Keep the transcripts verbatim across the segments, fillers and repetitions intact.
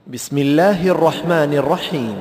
بسم الله الرحمن الرحيم.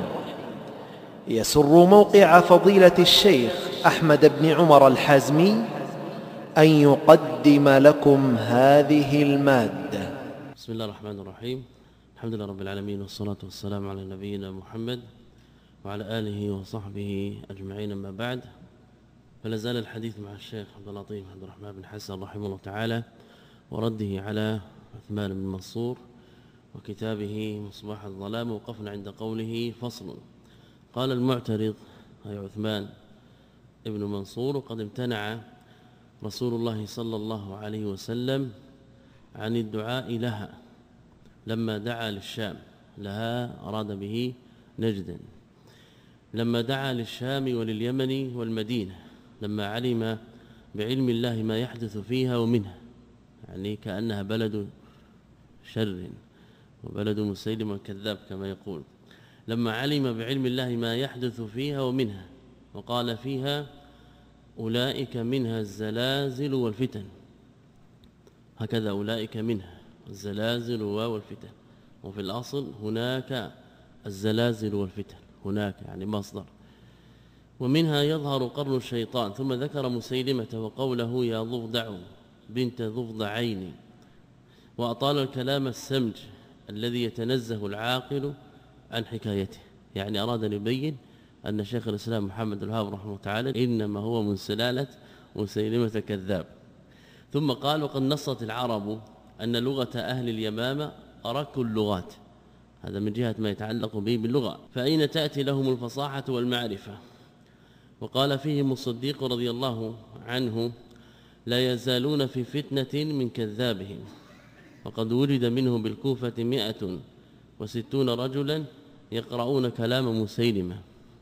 يسر موقع فضيلة الشيخ أحمد بن عمر الحازمي أن يقدم لكم هذه المادة. بسم الله الرحمن الرحيم. الحمد لله رب العالمين، والصلاة والسلام على نبينا محمد وعلى آله وصحبه أجمعين. أما بعد، فلا زال الحديث مع الشيخ عبد اللطيف عبد الرحمن بن حسن رحمه الله تعالى ورده على عثمان بن منصور وكتابه مصباح الظلام. وقفنا عند قوله: فصل. قال المعترض أي عثمان ابن منصور: قد امتنع رسول الله صلى الله عليه وسلم عن الدعاء لها لما دعا للشام. لها أراد به نجدا. لما دعا للشام ولليمن والمدينة، لما علم بعلم الله ما يحدث فيها ومنها، يعني كأنها بلد شر وبلد مسيلم الكذاب كما يقول. لما علم بعلم الله ما يحدث فيها ومنها، وقال فيها: أولئك منها الزلازل والفتن. هكذا أولئك منها الزلازل والفتن، وفي الأصل هناك الزلازل والفتن، هناك يعني مصدر. ومنها يظهر قرن الشيطان. ثم ذكر مسيلمة وقوله: يا ضفدع بنت ضفدعين. وأطال الكلام السمج الذي يتنزه العاقل عن حكايته، يعني أراد أن يبين أن شيخ الإسلام محمد الوهاب رحمه الله تعالى إنما هو من سلالة مسيلمة الكذاب. ثم قال: وقد نصت العرب أن لغة أهل اليمامة أرك اللغات. هذا من جهة ما يتعلق به باللغة، فأين تأتي لهم الفصاحة والمعرفة؟ وقال فيهم الصديق رضي الله عنه: لا يزالون في فتنة من كذابهم. وقد ولد منه بالكوفة مئة وستون رجلا يقرؤون كلام مسيلمة،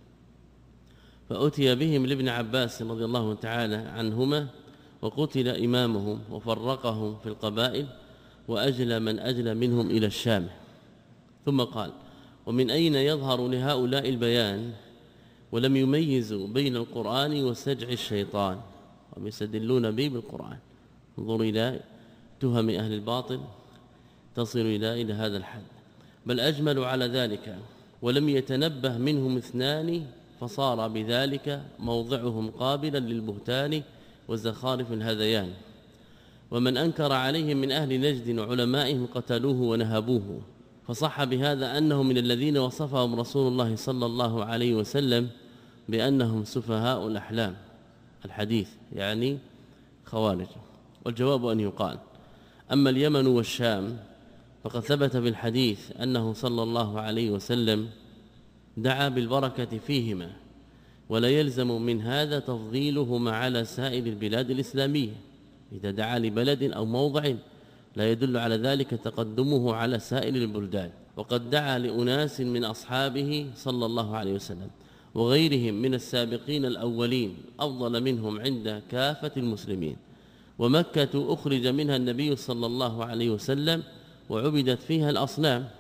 فأتي بهم لابن عباس رضي الله تعالى عنهما، وقتل إمامهم وفرقهم في القبائل، وأجلى من أجلى منهم إلى الشام. ثم قال: ومن أين يظهر لهؤلاء البيان ولم يميزوا بين القرآن وسجع الشيطان؟ ويستدلون به بالقرآن. انظر إلى تهم أهل الباطل تصل إلى إلى هذا الحد. بل أجملوا على ذلك، ولم يتنبه منهم اثنان، فصار بذلك موضعهم قابلا للبهتان والزخارف الهذيان. ومن أنكر عليهم من أهل نجد وعلمائهم قتلوه ونهبوه. فصح بهذا أنهم من الذين وصفهم رسول الله صلى الله عليه وسلم بأنهم سفهاء الأحلام. الحديث يعني خوارج. والجواب أن يقال: أما اليمن والشام فقد ثبت بالحديث أنه صلى الله عليه وسلم دعا بالبركة فيهما، ولا يلزم من هذا تفضيلهما على سائر البلاد الإسلامية. إذا دعا لبلد أو موضع لا يدل على ذلك تقدمه على سائر البلدان. وقد دعا لأناس من أصحابه صلى الله عليه وسلم وغيرهم من السابقين الأولين أفضل منهم عند كافة المسلمين. ومكة أخرج منها النبي صلى الله عليه وسلم وعبدت فيها الأصنام،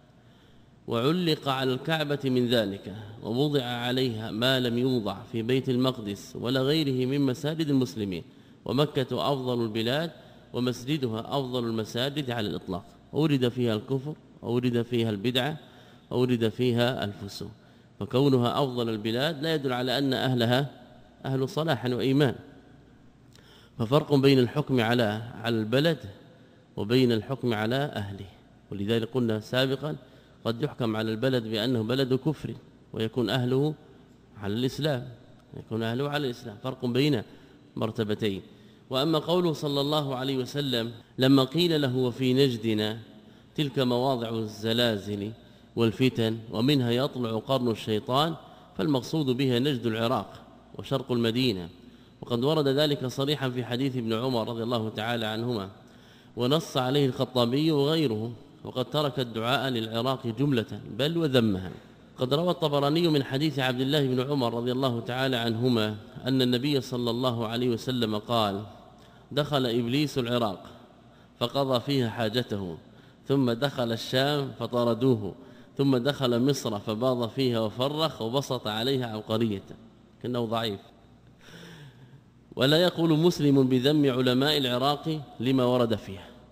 وعلق على الكعبة من ذلك، ووضع عليها ما لم يوضع في بيت المقدس ولا غيره من مساجد المسلمين. ومكة أفضل البلاد ومسجدها أفضل المساجد على الإطلاق. أورد فيها الكفر، أورد فيها البدعة، أورد فيها الفسوق. فكونها أفضل البلاد لا يدل على أن أهلها أهل صلاح وإيمان. ففرق بين الحكم على على البلد وبين الحكم على أهله. ولذلك قلنا سابقا: قد يحكم على البلد بأنه بلد كفر ويكون أهله على الإسلام، يكون أهله على الإسلام. فرق بين مرتبتين. وأما قوله صلى الله عليه وسلم لما قيل له: وفي نجدنا تلك مواضع الزلازل والفتن ومنها يطلع قرن الشيطان، فالمقصود بها نجد العراق وشرق المدينة. وقد ورد ذلك صريحا في حديث ابن عمر رضي الله تعالى عنهما، ونص عليه الخطابي وغيره. وقد ترك الدعاء للعراق جملة بل وذمها. قد روى الطبراني من حديث عبد الله بن عمر رضي الله تعالى عنهما أن النبي صلى الله عليه وسلم قال: دخل إبليس العراق فقضى فيها حاجته، ثم دخل الشام فطردوه، ثم دخل مصر فباض فيها وفرخ وبسط عليها عبقرية. كأنه ضعيف. ولا يقول مسلم بذم علماء العراق لما ورد فيها.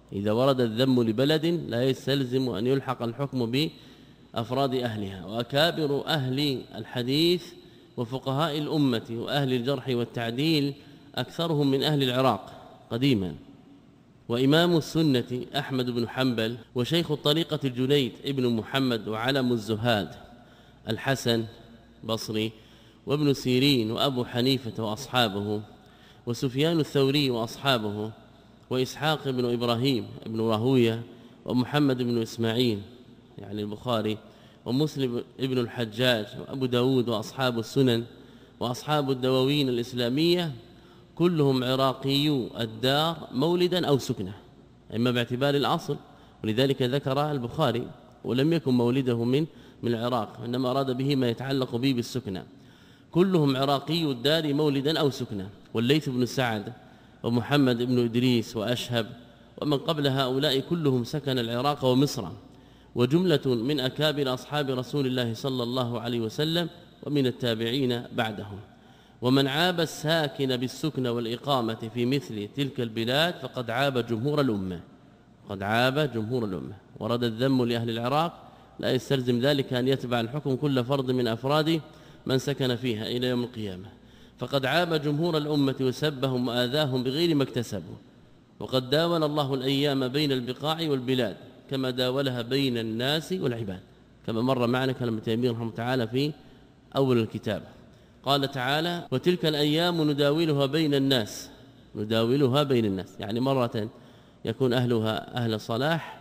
إذا ورد الذم لبلد لا يستلزم أن يلحق الحكم بأفراد أهلها. وأكابر أهل الحديث وفقهاء الأمة وأهل الجرح والتعديل أكثرهم من أهل العراق قديما. وإمام السنة أحمد بن حنبل، وشيخ الطريقة الجنيد ابن محمد، وعلم الزهاد الحسن بصري، وابن سيرين، وأبو حنيفة وأصحابه، وسفيان الثوري وأصحابه، وإسحاق بن إبراهيم بن راهوية، ومحمد بن إسماعيل يعني البخاري، ومسلم ابن الحجاج، وأبو داود وأصحاب السنن، وأصحاب الدواوين الإسلامية كلهم عراقيو الدار مولدا أو سكنة، إما باعتبار الأصل، ولذلك ذكر البخاري ولم يكن مولده من من العراق، إنما أراد به ما يتعلق به بالسكنة. كلهم عراقي الدار مولدا أو سكنة. والليث بن سعد ومحمد بن إدريس وأشهب ومن قبل هؤلاء كلهم سكن العراق ومصر، وجملة من أكابر أصحاب رسول الله صلى الله عليه وسلم ومن التابعين بعدهم. ومن عاب الساكن بالسكن والإقامة في مثل تلك البلاد فقد عاب جمهور الأمة، قد عاب جمهور الأمة. ورد الذم لأهل العراق لا يستلزم ذلك أن يتبع الحكم كل فرد من أفراد من سكن فيها إلى يوم القيامة، فقد عاب جمهور الأمة وسبهم وآذاهم بغير ما اكتسبوا. وقد داول الله الأيام بين البقاع والبلاد كما داولها بين الناس والعباد، كما مر معنا كلام تيمية رحمه تعالى في أول الكتاب. قال تعالى: وتلك الأيام نداولها بين الناس، نداولها بين الناس يعني مرة يكون أهلها أهل صلاح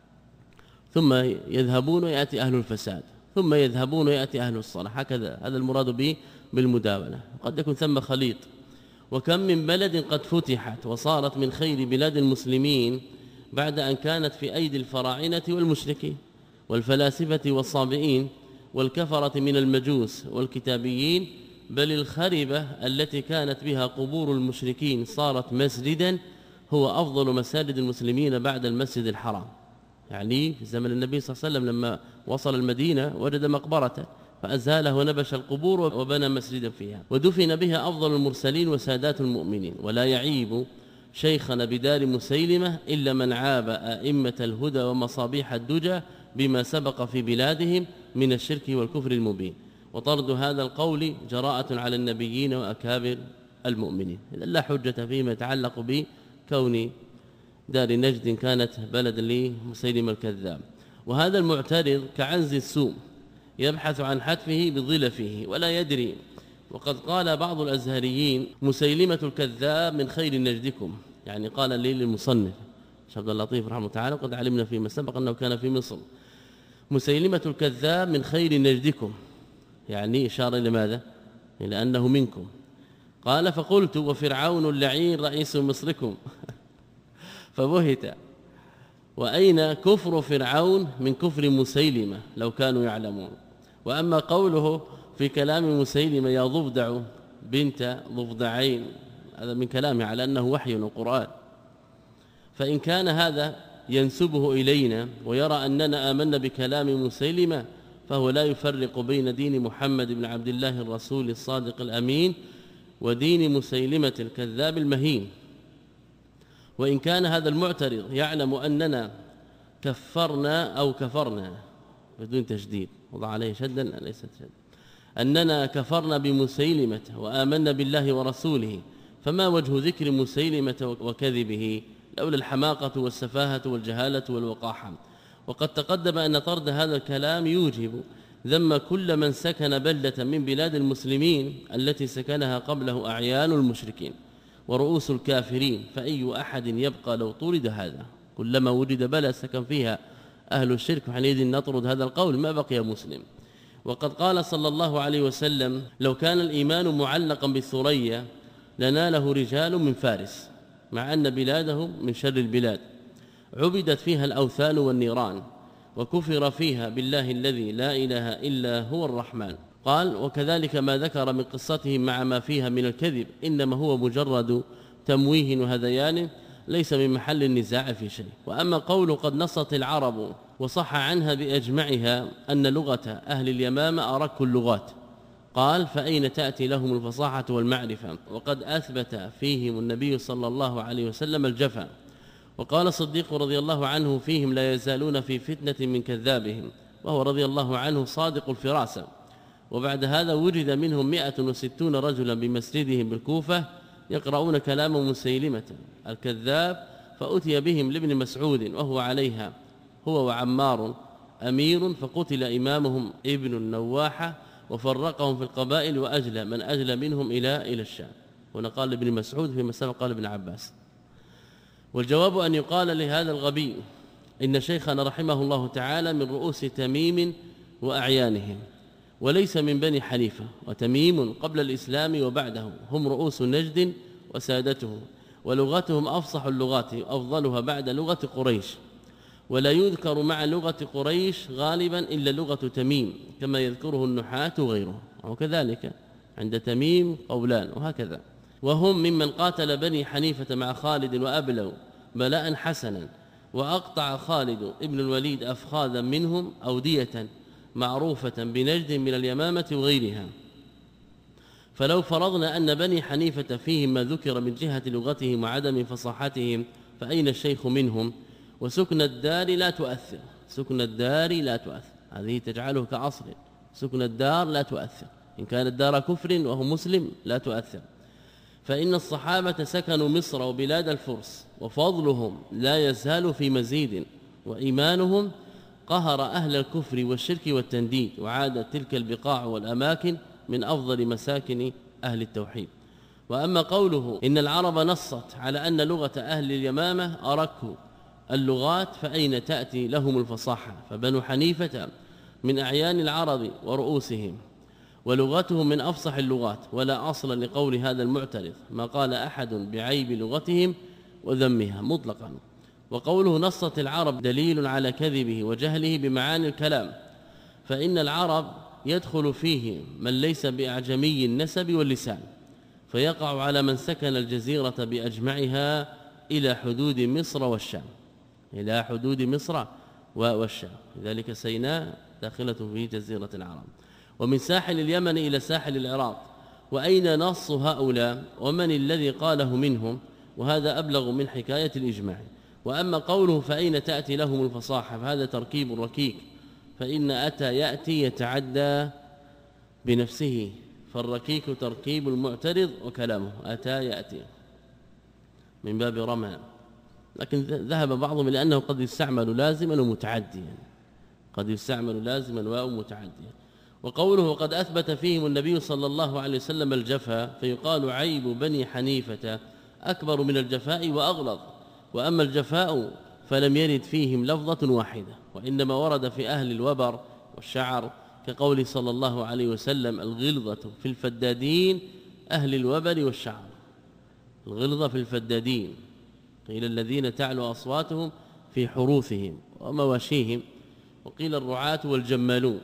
ثم يذهبون ويأتي أهل الفساد، ثم يذهبون ويأتي أهل الصلاح، هكذا هذا المراد به بالمداولة. قد يكون ثم خليط. وكم من بلد قد فتحت وصارت من خير بلاد المسلمين بعد أن كانت في أيدي الفراعنة والمشركين والفلاسفة والصابئين والكفرة من المجوس والكتابيين، بل الخربة التي كانت بها قبور المشركين صارت مسجدا هو أفضل مساجد المسلمين بعد المسجد الحرام. يعني في زمن النبي صلى الله عليه وسلم لما وصل المدينة وجد مقبرة فأزاله ونبش القبور وبنى مسجدا فيها، ودفن بها أفضل المرسلين وسادات المؤمنين. ولا يعيب شيخنا بدار مسيلمة إلا من عاب أئمة الهدى ومصابيح الدجى بما سبق في بلادهم من الشرك والكفر المبين. وطرد هذا القول جراءة على النبيين وأكابر المؤمنين. إذن لا حجة فيما يتعلق بكون دار نجد كانت بلد لمسيلم الكذاب. وهذا المعترض كعنز السوم يبحث عن حتفه بظلفه ولا يدري. وقد قال بعض الأزهريين: مسيلمة الكذاب من خير نجدكم، يعني قال لي للمصنف عبد اللطيف رحمه الله تعالى، قد علمنا فيما سبق أنه كان في مصر، مسيلمة الكذاب من خير نجدكم، يعني إشارة لماذا؟ إلى أنه منكم. قال: فقلت: وفرعون اللعين رئيس مصركم فبهت. وأين كفر فرعون من كفر مسيلمة لو كانوا يعلمون. وأما قوله في كلام مسيلمة: يا ضفدع بنت ضفدعين، هذا من كلامه على أنه وحي وقرآن. فإن كان هذا ينسبه إلينا ويرى أننا آمنا بكلام مسيلمة فهو لا يفرق بين دين محمد بن عبد الله الرسول الصادق الأمين ودين مسيلمة الكذاب المهين. وإن كان هذا المعترض يعلم أننا كفرنا أو كفرنا بدون تشديد، وضع عليه شدا ليست شدا، أننا كفرنا بمسيلمة وآمنا بالله ورسوله، فما وجه ذكر مسيلمة وكذبه لولا الحماقة والسفاهة والجهالة والوقاحة. وقد تقدم أن طرد هذا الكلام يوجب ذم كل من سكن بلدة من بلاد المسلمين التي سكنها قبله أعيان المشركين ورؤوس الكافرين، فأي أحد يبقى لو طرد هذا؟ كلما وجد بلد سكن فيها أهل الشرك حينئذ نطرد هذا القول ما بقي مسلم. وقد قال صلى الله عليه وسلم: لو كان الإيمان معلقا بالثريا لناله رجال من فارس، مع أن بلادهم من شر البلاد عبدت فيها الأوثان والنيران وكفر فيها بالله الذي لا إله إلا هو الرحمن. قال: وكذلك ما ذكر من قصتهم مع ما فيها من الكذب إنما هو مجرد تمويه وهذيان ليس من محل النزاع في شيء. وأما قوله قد نصت العرب وصح عنها بأجمعها أن لغة أهل اليمامة أرك اللغات، قال: فأين تأتي لهم الفصاحة والمعرفة؟ وقد أثبت فيهم النبي صلى الله عليه وسلم الجفا، وقال الصديق رضي الله عنه فيهم لا يزالون في فتنة من كذابهم، وهو رضي الله عنه صادق الفراسة. وبعد هذا وجد منهم مئة وستون رجلا بمسجدهم بالكوفة يقرؤون كلام مسيلمة الكذاب، فأتي بهم لابن مسعود وهو عليها هو وعمار أمير، فقتل إمامهم ابن النواحة وفرقهم في القبائل وأجلى من أجلى منهم إلى إلى الشام. هنا قال ابن مسعود، في مسألة قال ابن عباس. والجواب أن يقال لهذا الغبي إن شيخنا رحمه الله تعالى من رؤوس تميم وأعيانهم، وليس من بني حنيفة، وتميم قبل الإسلام وبعده هم رؤوس نجد وسادته، ولغتهم أفصح اللغات أفضلها بعد لغة قريش، ولا يذكر مع لغة قريش غالبا إلا لغة تميم كما يذكره النحاة وغيره، وكذلك عند تميم قولان وهكذا. وهم ممن قاتل بني حنيفة مع خالد وأبلوا بلاء حسنا، وأقطع خالد ابن الوليد أفخاذا منهم أودية معروفة بنجد من اليمامة وغيرها. فلو فرضنا أن بني حنيفة فيهم ما ذكر من جهة لغتهم وعدم فصاحتهم، فأين الشيخ منهم؟ وسكن الدار لا تؤثر، سكن الدار لا تؤثر، هذه تجعله كأصل، سكن الدار لا تؤثر، إن كان الدار كفر وهو مسلم لا تؤثر. فإن الصحابة سكنوا مصر وبلاد الفرس، وفضلهم لا يزال في مزيد، وإيمانهم قهر أهل الكفر والشرك والتنديد، وعادت تلك البقاع والأماكن من أفضل مساكن أهل التوحيد. وأما قوله إن العرب نصت على أن لغة أهل اليمامة أرك اللغات، فأين تأتي لهم الفصاحة؟ فبنو حنيفة من أعيان العرب ورؤوسهم، ولغتهم من أفصح اللغات، ولا أصل لقول هذا المعترض ما قال أحد بعيب لغتهم وذمها مطلقا. وقوله نصت العرب دليل على كذبه وجهله بمعاني الكلام، فإن العرب يدخل فيه من ليس بأعجمي النسب واللسان، فيقع على من سكن الجزيرة بأجمعها إلى حدود مصر والشام، إلى حدود مصر والشام، لذلك سيناء داخلة في جزيرة العرب، ومن ساحل اليمن إلى ساحل العراق. وأين نص هؤلاء ومن الذي قاله منهم؟ وهذا أبلغ من حكاية الإجماع. وأما قوله فأين تأتي لهم الفصاحة، فهذا تركيب ركيك، فإن أتى يأتي يتعدى بنفسه، فالركيك تركيب المعترض وكلامه أتى يأتي من باب رمى، لكن ذهب بعضهم إلى أنه قد يستعمل لازما ومتعديا، قد يستعمل لازما ومتعديا. وقوله قد أثبت فيهم النبي صلى الله عليه وسلم الجفا، فيقال عيب بني حنيفة أكبر من الجفاء وأغلظ. وأما الجفاء فلم يرد فيهم لفظة واحدة، وإنما ورد في أهل الوبر والشعر، كقول صلى الله عليه وسلم الغلظة في الفدادين أهل الوبر والشعر، الغلظة في الفدادين قيل الذين تعلو أصواتهم في حروثهم ومواشيهم، وقيل الرعاة والجمالون.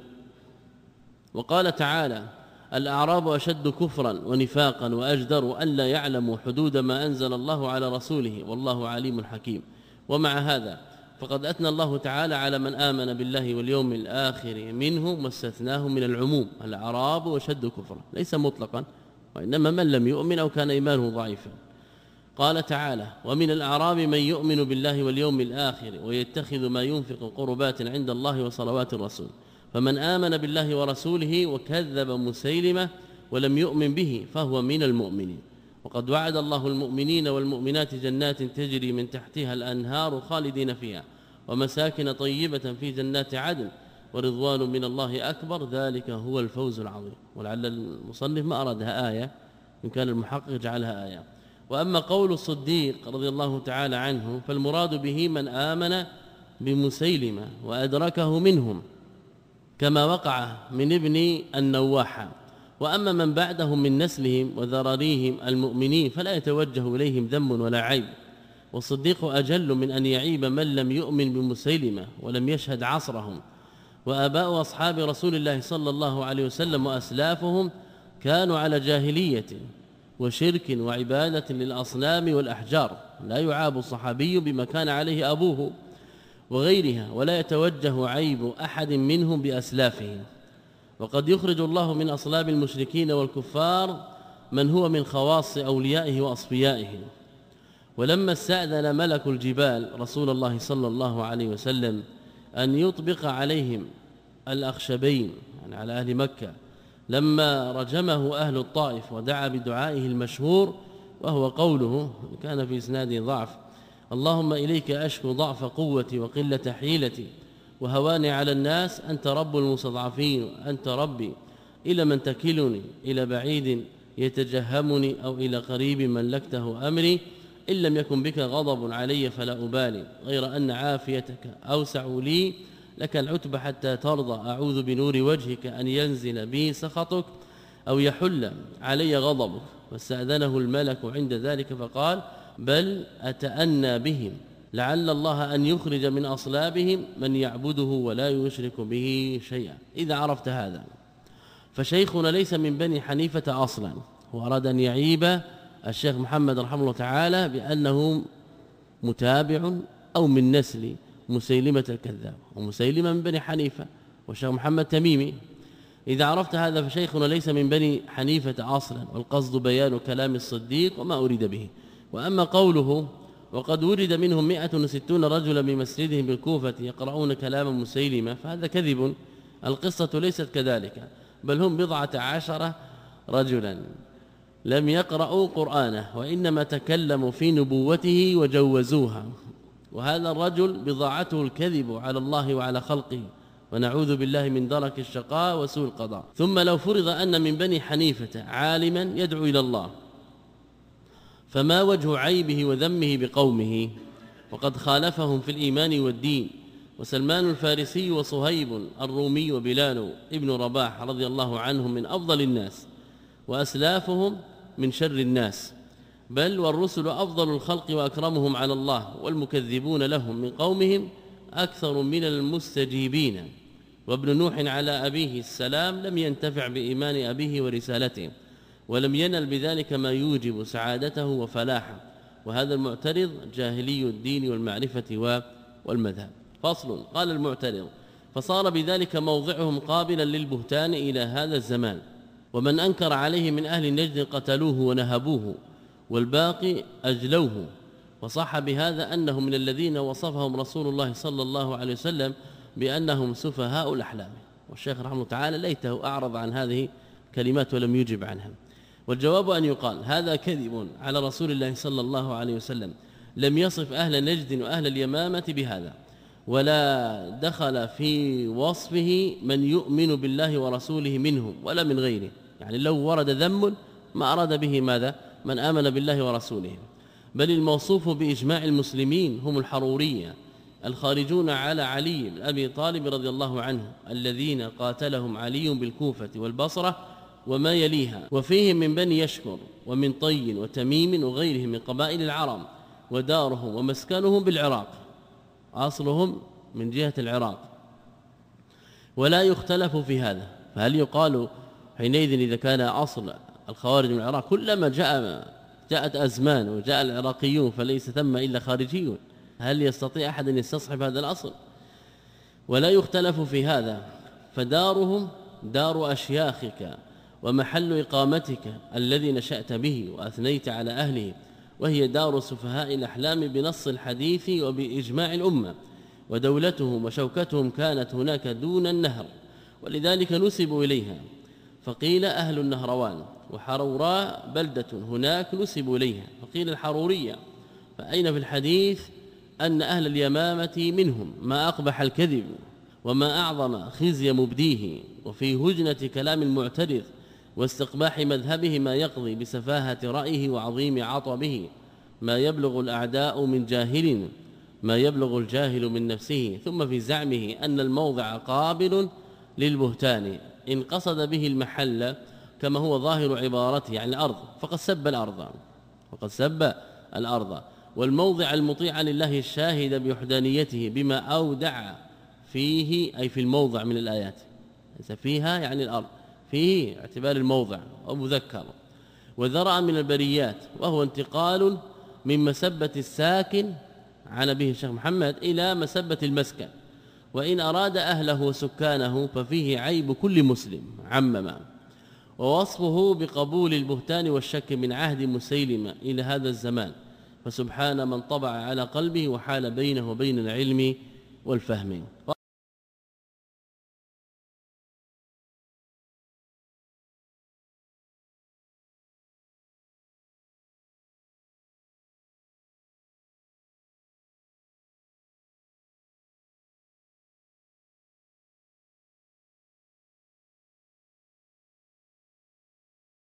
وقال تعالى الأعراب أشد كفرا ونفاقا وأجدر أن لا يعلموا حدود ما أنزل الله على رسوله والله عليم حكيم. ومع هذا فقد أثنى الله تعالى على من آمن بالله واليوم الآخر منهم واستثناهم من العموم، الأعراب أشد كفرا، ليس مطلقا، وإنما من لم يؤمن أو كان إيمانه ضعيفا. قال تعالى ومن الأعراب من يؤمن بالله واليوم الآخر ويتخذ ما ينفق قربات عند الله وصلوات الرسول، فمن آمن بالله ورسوله وكذب مسيلمة ولم يؤمن به فهو من المؤمنين. وقد وعد الله المؤمنين والمؤمنات جنات تجري من تحتها الأنهار خالدين فيها ومساكن طيبة في جنات عدن ورضوان من الله أكبر، ذلك هو الفوز العظيم. ولعل المصنف ما أرادها آية، إن كان المحقق جعلها آية. وأما قول الصديق رضي الله تعالى عنه فالمراد به من آمن بمسيلمة وأدركه منهم كما وقع من ابن النواحة. وأما من بعدهم من نسلهم وذراريهم المؤمنين فلا يتوجه إليهم ذم ولا عيب، والصديق أجل من أن يعيب من لم يؤمن بمسيلمة ولم يشهد عصرهم. وآباء أصحاب رسول الله صلى الله عليه وسلم وأسلافهم كانوا على جاهلية وشرك وعبادة للأصنام والأحجار، لا يعاب الصحابي بما كان عليه أبوه وغيرها، ولا يتوجه عيب أحد منهم بأسلافهم. وقد يخرج الله من أصلاب المشركين والكفار من هو من خواص أوليائه وأصفيائه. ولما استأذن ملك الجبال رسول الله صلى الله عليه وسلم أن يطبق عليهم الأخشبين يعني على أهل مكة لما رجمه أهل الطائف ودعا بدعائه المشهور وهو قوله كان في إسناده ضعف: اللهم إليك أشكو ضعف قوتي وقلة حيلتي وهواني على الناس، أنت رب المستضعفين، أنت ربي، إلى من تكلني؟ إلى بعيد يتجهمني أو إلى قريب ملكته أمري؟ إن لم يكن بك غضب علي فلا أبالي، غير أن عافيتك أوسع لي، لك العتب حتى ترضى، أعوذ بنور وجهك أن ينزل بي سخطك أو يحل علي غضبك. واستأذنه الملك عند ذلك فقال: بل أتأنى بهم، لعل الله أن يخرج من أصلابهم من يعبده ولا يشرك به شيئا. إذا عرفت هذا فشيخنا ليس من بني حنيفة أصلا، وأراد أن يعيب الشيخ محمد رحمه الله تعالى بأنه متابع أو من نسل مسيلمة الكذاب، ومسيلمة من بني حنيفة والشيخ محمد تميمي. إذا عرفت هذا فشيخنا ليس من بني حنيفة أصلا، والقصد بيان كلام الصديق وما أريد به. وأما قوله وقد ورد منهم مئة وستون رجلا بمسجدهم بالكوفة يقرؤون كلام مسيلمة، فهذا كذب، القصة ليست كذلك، بل هم بضعة عشر رجلا لم يقرأوا قرآنه، وإنما تكلموا في نبوته وجوزوها، وهذا الرجل بضاعته الكذب على الله وعلى خلقه، ونعوذ بالله من درك الشقاء وسوء القضاء. ثم لو فرض أن من بني حنيفة عالما يدعو إلى الله، فما وجه عيبه وذمه بقومه؟ وقد خالفهم في الإيمان والدين. وسلمان الفارسي وصهيب الرومي وبلال ابن رباح رضي الله عنهم من أفضل الناس، وأسلافهم من شر الناس، بل والرسل أفضل الخلق وأكرمهم على الله، والمكذبون لهم من قومهم أكثر من المستجيبين. وابن نوح على أبيه السلام لم ينتفع بإيمان أبيه ورسالته، ولم ينل بذلك ما يوجب سعادته وفلاحه، وهذا المعترض جاهلي الدين والمعرفة والمذهب. فصل. قال المعترض: فصار بذلك موضعهم قابلا للبهتان إلى هذا الزمان، ومن أنكر عليه من أهل النجد قتلوه ونهبوه، والباقي أجلوه. وصح بهذا أنه من الذين وصفهم رسول الله صلى الله عليه وسلم بأنهم سفهاء الأحلام. والشيخ رحمه الله تعالى ليته أعرض عن هذه الكلمات ولم يجب عنها. والجواب أن يقال هذا كذب على رسول الله صلى الله عليه وسلم، لم يصف أهل نجد وأهل اليمامة بهذا، ولا دخل في وصفه من يؤمن بالله ورسوله منهم ولا من غيره. يعني لو ورد ذم ما أراد به ماذا؟ من آمن بالله ورسوله. بل الموصوف بإجماع المسلمين هم الحرورية الخارجون على علي بن أبي طالب رضي الله عنه، الذين قاتلهم علي بالكوفة والبصرة وما يليها، وفيهم من بني يشكر ومن طي وتميم وغيرهم من قبائل العرب، ودارهم ومسكنهم بالعراق، أصلهم من جهة العراق. ولا يختلف في هذا. فهل يقال حينئذ إذا كان أصل الخوارج من العراق كلما جاء جاءت أزمان وجاء العراقيون فليس ثم إلا خارجيون، هل يستطيع أحد أن يستصحب هذا الأصل؟ ولا يختلف في هذا. فدارهم دار أشياخك ومحل إقامتك الذي نشأت به وأثنيت على أهله، وهي دار سفهاء الأحلام بنص الحديث وبإجماع الأمة، ودولتهم وشوكتهم كانت هناك دون النهر، ولذلك نسبوا إليها. فقيل أهل النهروان، وحروراء بلدة هناك نسبوا إليها، فقيل الحرورية. فأين في الحديث أن أهل اليمامة منهم؟ ما أقبح الكذب وما أعظم خزي مبديه، وفي هجنة كلام المعترض واستقباح مذهبه ما يقضي بسفاهة رأيه وعظيم عطبه، ما يبلغ الأعداء من جاهل، ما يبلغ الجاهل من نفسه. ثم في زعمه أن الموضع قابل للبهتان إن قصد به المحل كما هو ظاهر عبارته، يعني الأرض، فقد سب الأرض فقد سب الأرض والموضع المطيع لله الشاهد بوحدانيته بما أودع فيه، أي في الموضع من الآيات، ليس فيها يعني الأرض، فيه اعتبار الموضع أو مذكر. وذرأ من البريات، وهو انتقال من مسبة الساكن عن به الشيخ محمد إلى مسبة المسكن، وإن أراد أهله وسكانه ففيه عيب كل مسلم عمما. ووصفه بقبول البهتان والشك من عهد مسيلمة إلى هذا الزمان، فسبحان من طبع على قلبه وحال بينه وبين العلم والفهم.